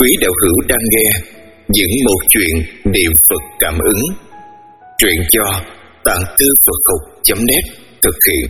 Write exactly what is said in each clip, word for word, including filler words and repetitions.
Quý đạo hữu đang nghe những một chuyện niệm Phật cảm ứng. Truyện do tạng thư Phật học chấm net thực hiện.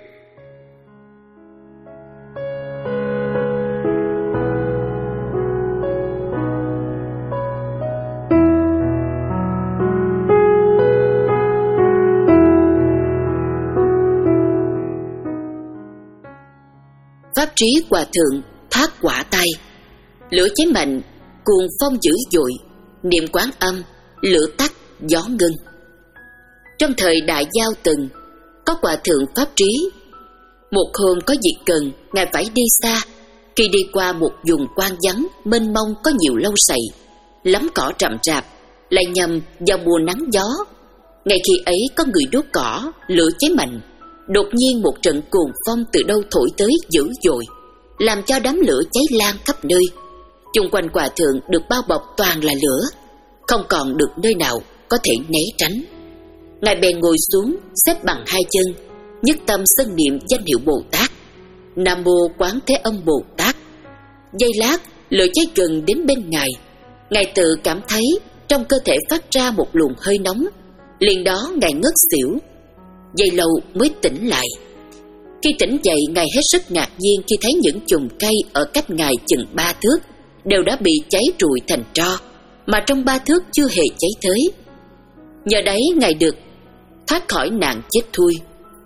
Pháp trí hòa thượng thoát quả tay, lửa cháy mạnh, cuồng phong dữ dội, niệm quán âm, lửa tắt, gió ngưng. Trong thời đại Giao Từng, có hòa thượng pháp trí. Một hôm có việc cần, ngài phải đi xa. Khi đi qua một vùng quang vắng, mênh mông có nhiều lâu sậy, lắm cỏ rậm rạp, lại nhầm vào mùa nắng gió. Ngay khi ấy có người đốt cỏ, lửa cháy mạnh. Đột nhiên một trận cuồng phong từ đâu thổi tới dữ dội, làm cho đám lửa cháy lan khắp nơi. Chung quanh hòa thượng được bao bọc toàn là lửa, không còn được nơi nào có thể né tránh. Ngài bèn ngồi xuống, xếp bằng hai chân, nhất tâm xưng niệm danh hiệu Bồ Tát: Nam Mô Quán Thế Âm Bồ Tát. Giây lát, lửa cháy gần đến bên ngài. Ngài tự cảm thấy trong cơ thể phát ra một luồng hơi nóng. Liền đó ngài ngất xỉu. Giây lâu mới tỉnh lại. Khi tỉnh dậy, ngài hết sức ngạc nhiên khi thấy những chùm cây ở cách ngài chừng ba thước đều đã bị cháy rụi thành tro, mà trong ba thước chưa hề cháy tới. Nhờ đấy ngài được thoát khỏi nạn chết thui.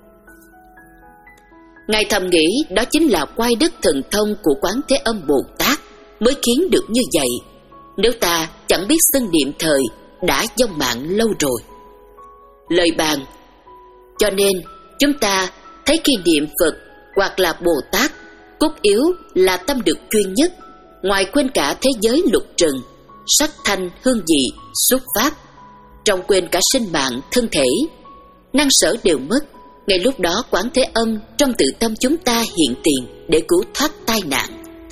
Ngài thầm nghĩ đó chính là quay đức thần thông của Quán Thế Âm Bồ Tát mới khiến được như vậy. Nếu ta chẳng biết xưng niệm thời, đã vong mạng lâu rồi. Lời bàn: cho nên chúng ta thấy khi niệm Phật hoặc là Bồ Tát, cốt yếu là tâm được chuyên nhất, ngoài quên cả thế giới lục trần, sắc thanh hương vị, xuất pháp, trong quên cả sinh mạng thân thể, năng sở đều mất. Ngay lúc đó Quán Thế Âm trong tự tâm chúng ta hiện tiền để cứu thoát tai nạn.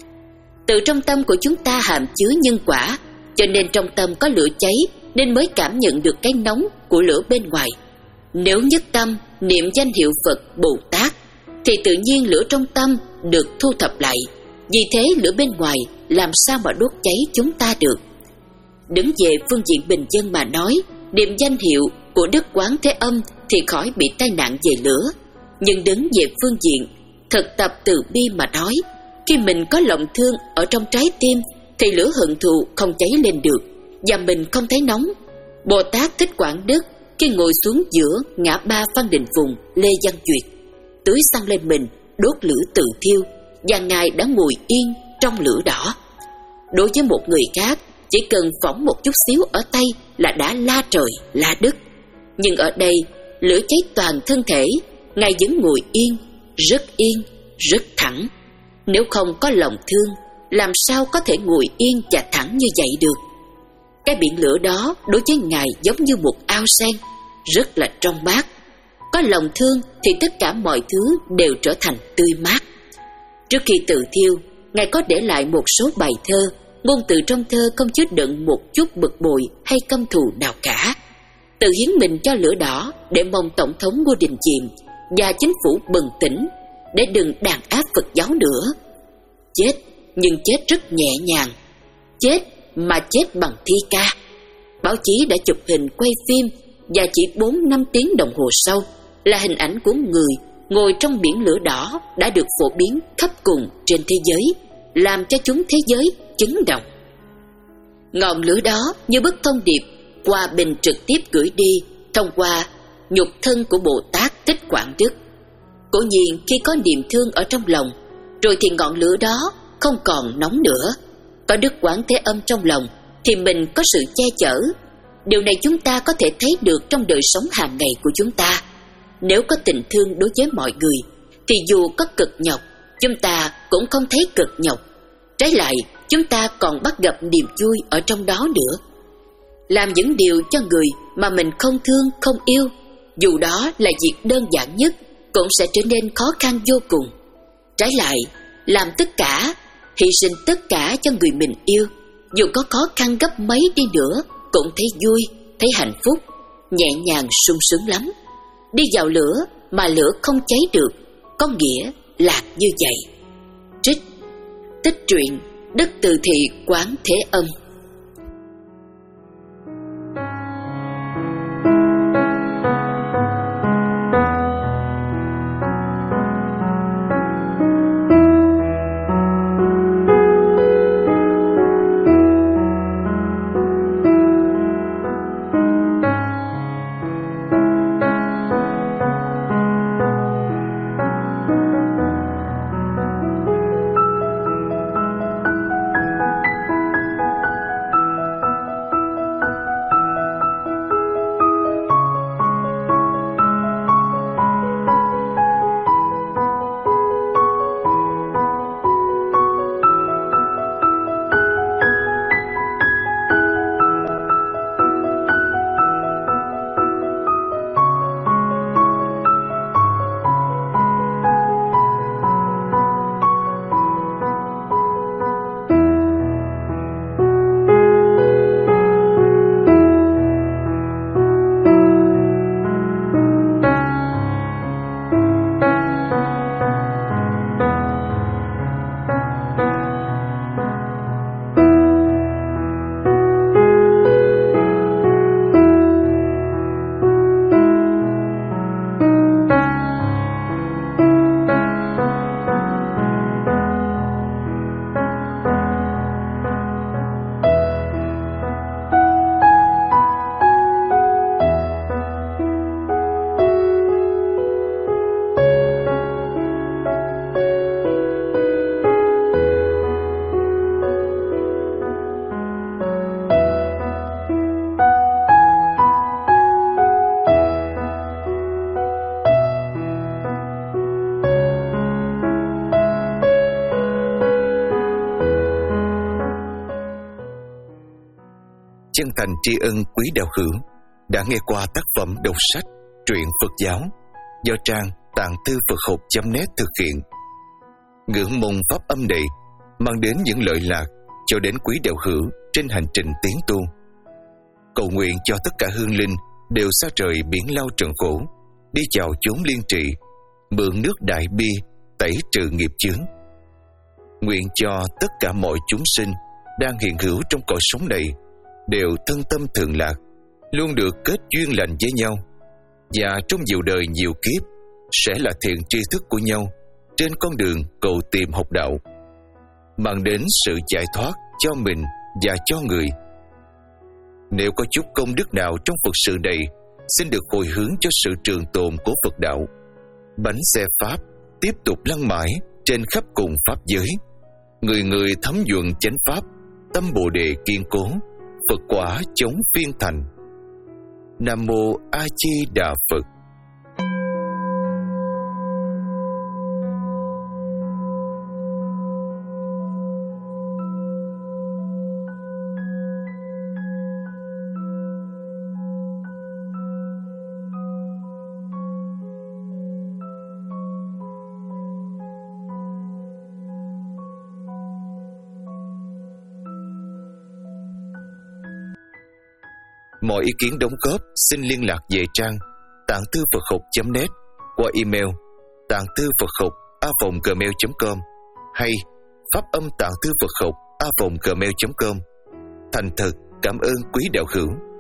Từ trong tâm của chúng ta hàm chứa nhân quả, cho nên trong tâm có lửa cháy nên mới cảm nhận được cái nóng của lửa bên ngoài. Nếu nhất tâm niệm danh hiệu Phật Bồ Tát thì tự nhiên lửa trong tâm được thu thập lại. Vì thế lửa bên ngoài làm sao mà đốt cháy chúng ta được. Đứng về phương diện bình dân mà nói, niệm danh hiệu của Đức Quán Thế Âm thì khỏi bị tai nạn về lửa. Nhưng đứng về phương diện thực tập từ bi mà nói, khi mình có lòng thương ở trong trái tim thì lửa hận thù không cháy lên được, và mình không thấy nóng. Bồ Tát Thích Quảng Đức khi ngồi xuống giữa ngã ba Phan Đình Phùng, Lê Văn Duyệt, tưới xăng lên mình, đốt lửa tự thiêu, và ngài đã ngồi yên trong lửa đỏ. Đối với một người khác, chỉ cần phỏng một chút xíu ở tay là đã la trời la đất. Nhưng ở đây lửa cháy toàn thân thể, ngài vẫn ngồi yên, rất yên, rất thẳng. Nếu không có lòng thương, làm sao có thể ngồi yên và thẳng như vậy được. Cái biển lửa đó đối với ngài giống như một ao sen, rất là trong mát. Có lòng thương thì tất cả mọi thứ đều trở thành tươi mát. Trước khi tự thiêu, ngài có để lại một số bài thơ. Ngôn từ trong thơ không chứa đựng một chút bực bội hay căm thù nào cả. Tự hiến mình cho lửa đỏ để mong Tổng thống Ngô Đình Diệm và chính phủ bừng tỉnh, để đừng đàn áp Phật giáo nữa. Chết, nhưng chết rất nhẹ nhàng. Chết mà chết bằng thi ca. Báo chí đã chụp hình quay phim, và chỉ bốn năm tiếng đồng hồ sau là hình ảnh của người ngồi trong biển lửa đỏ đã được phổ biến khắp cùng trên thế giới, làm cho chúng thế giới chấn động. Ngọn lửa đó như bức thông điệp hòa bình trực tiếp gửi đi thông qua nhục thân của Bồ Tát Thích Quảng Đức. Cố nhiên khi có niềm thương ở trong lòng, rồi thì ngọn lửa đó không còn nóng nữa. Có Đức Quán Thế Âm trong lòng thì mình có sự che chở. Điều này chúng ta có thể thấy được trong đời sống hàng ngày của chúng ta. Nếu có tình thương đối với mọi người thì dù có cực nhọc, chúng ta cũng không thấy cực nhọc. Trái lại, chúng ta còn bắt gặp niềm vui ở trong đó nữa. Làm những điều cho người mà mình không thương, không yêu, dù đó là việc đơn giản nhất, cũng sẽ trở nên khó khăn vô cùng. Trái lại, làm tất cả, hy sinh tất cả cho người mình yêu, dù có khó khăn gấp mấy đi nữa, cũng thấy vui, thấy hạnh phúc, nhẹ nhàng sung sướng lắm. Đi vào lửa mà lửa không cháy được, có nghĩa là như vậy. Trích Tích truyện Đất Từ Thị Quán Thế Âm. Chân thành tri ân quý đạo hữu đã nghe qua tác phẩm đọc sách truyện Phật giáo do trang tạng thư Phật học chấm net thực hiện. Ngưỡng mong pháp âm này mang đến những lợi lạc cho đến quý đạo hữu trên hành trình tiến tu. Cầu nguyện cho tất cả hương linh đều xa rời biển lao trần khổ, đi chào chốn liên trị, mượn nước đại bi tẩy trừ nghiệp chướng. Nguyện cho tất cả mọi chúng sinh đang hiện hữu trong cõi sống này đều thân tâm thường lạc, luôn được kết duyên lành với nhau, và trong nhiều đời nhiều kiếp sẽ là thiện tri thức của nhau trên con đường cầu tìm học đạo, mang đến sự giải thoát cho mình và cho người. Nếu có chút công đức nào trong Phật sự này, xin được hồi hướng cho sự trường tồn của Phật đạo. Bánh xe Pháp tiếp tục lăn mãi trên khắp cùng Pháp giới, người người thấm nhuận chánh Pháp, tâm Bồ Đề kiên cố, Phật quả chống phiên thành. Nam Mô A Di Đà Phật. Mọi ý kiến đóng góp xin liên lạc về trang tạng thư Phật học chấm net qua email tạng thư Phật học a vòng gmail chấm com hay pháp âm tạng thư Phật học a vòng gmail chấm com. Thành thật cảm ơn quý đạo hữu.